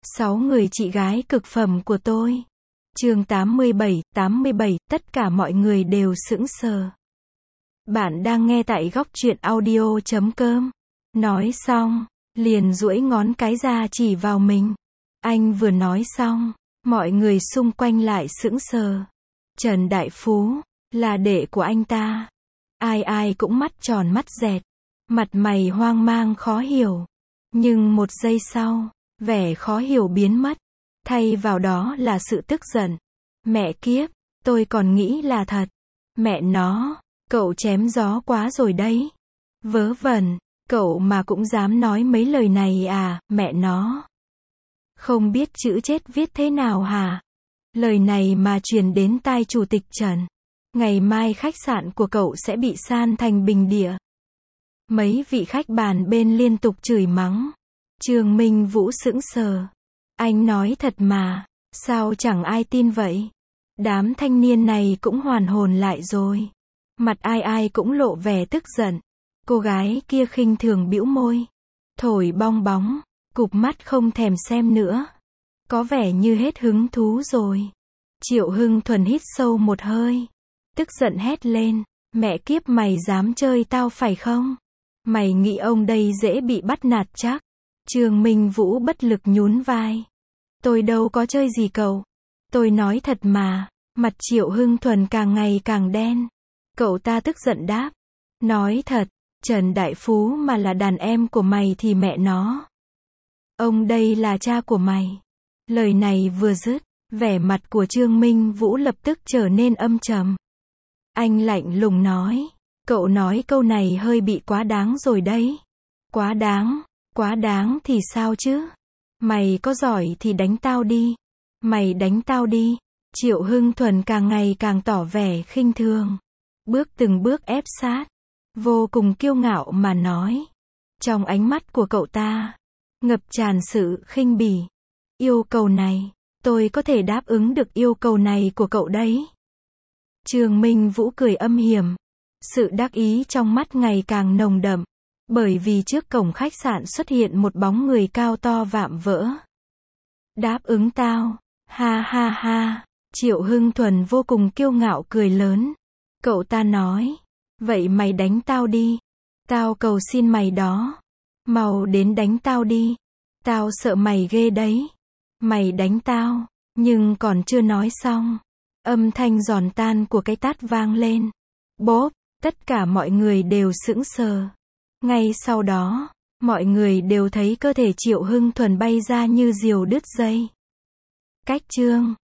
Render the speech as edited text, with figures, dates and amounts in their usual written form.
6 người chị gái cực phẩm của tôi. Chương 87, tất cả mọi người đều sững sờ. Bạn đang nghe tại góc truyện audio.com. Nói xong, liền duỗi ngón cái ra chỉ vào mình. Anh vừa nói xong, mọi người xung quanh lại sững sờ. Trần Đại Phú, là đệ của anh ta. Ai cũng mắt tròn mắt dẹt, mặt mày hoang mang khó hiểu. Nhưng một giây sau, vẻ khó hiểu biến mất, thay vào đó là sự tức giận. Mẹ kiếp, tôi còn nghĩ là thật. Mẹ nó, cậu chém gió quá rồi đấy. Vớ vẩn, cậu mà cũng dám nói mấy lời này à, mẹ nó. Không biết chữ chết viết thế nào hả? Lời này mà truyền đến tai chủ tịch Trần. Ngày mai khách sạn của cậu sẽ bị san thành bình địa. Mấy vị khách bàn bên liên tục chửi mắng. Trương Minh Vũ sững sờ. Anh nói thật mà, sao chẳng ai tin vậy? Đám thanh niên này cũng hoàn hồn lại rồi. Mặt ai cũng lộ vẻ tức giận. Cô gái kia khinh thường bĩu môi. Thổi bong bóng, cụp mắt không thèm xem nữa. Có vẻ như hết hứng thú rồi. Triệu Hưng Thuần hít sâu một hơi. Tức giận hét lên. Mẹ kiếp, mày dám chơi tao phải không? Mày nghĩ ông đây dễ bị bắt nạt chắc? Trương Minh Vũ bất lực nhún vai. Tôi đâu có chơi gì cậu. Tôi nói thật mà. Mặt Triệu Hưng Thuần càng ngày càng đen. Cậu ta tức giận đáp. Nói thật, Trần Đại Phú mà là đàn em của mày thì mẹ nó. Ông đây là cha của mày. Lời này vừa dứt, vẻ mặt của Trương Minh Vũ lập tức trở nên âm trầm. Anh lạnh lùng nói. Cậu nói câu này hơi bị quá đáng rồi đấy. Quá đáng thì sao chứ? Mày có giỏi thì đánh tao đi. Mày đánh tao đi. Triệu Hưng Thuần càng ngày càng tỏ vẻ khinh thường. Từng bước ép sát. Vô cùng kiêu ngạo mà nói. Trong ánh mắt của cậu ta, ngập tràn sự khinh bỉ. Yêu cầu này, tôi có thể đáp ứng được yêu cầu này của cậu đấy. Trương Minh Vũ cười âm hiểm. Sự đắc ý trong mắt ngày càng nồng đậm. Bởi vì trước cổng khách sạn xuất hiện một bóng người cao to vạm vỡ. Đáp ứng tao. Ha ha ha. Triệu Hưng Thuần vô cùng kiêu ngạo cười lớn. Cậu ta nói. Vậy mày đánh tao đi. Tao cầu xin mày đó. Mau đến đánh tao đi. Tao sợ mày ghê đấy. Mày đánh tao. Nhưng còn chưa nói xong. Âm thanh giòn tan của cái tát vang lên. Bốp. Tất cả mọi người đều sững sờ. Ngay sau đó, mọi người đều thấy cơ thể Triệu Hưng Thuần bay ra như diều đứt dây. Cách chương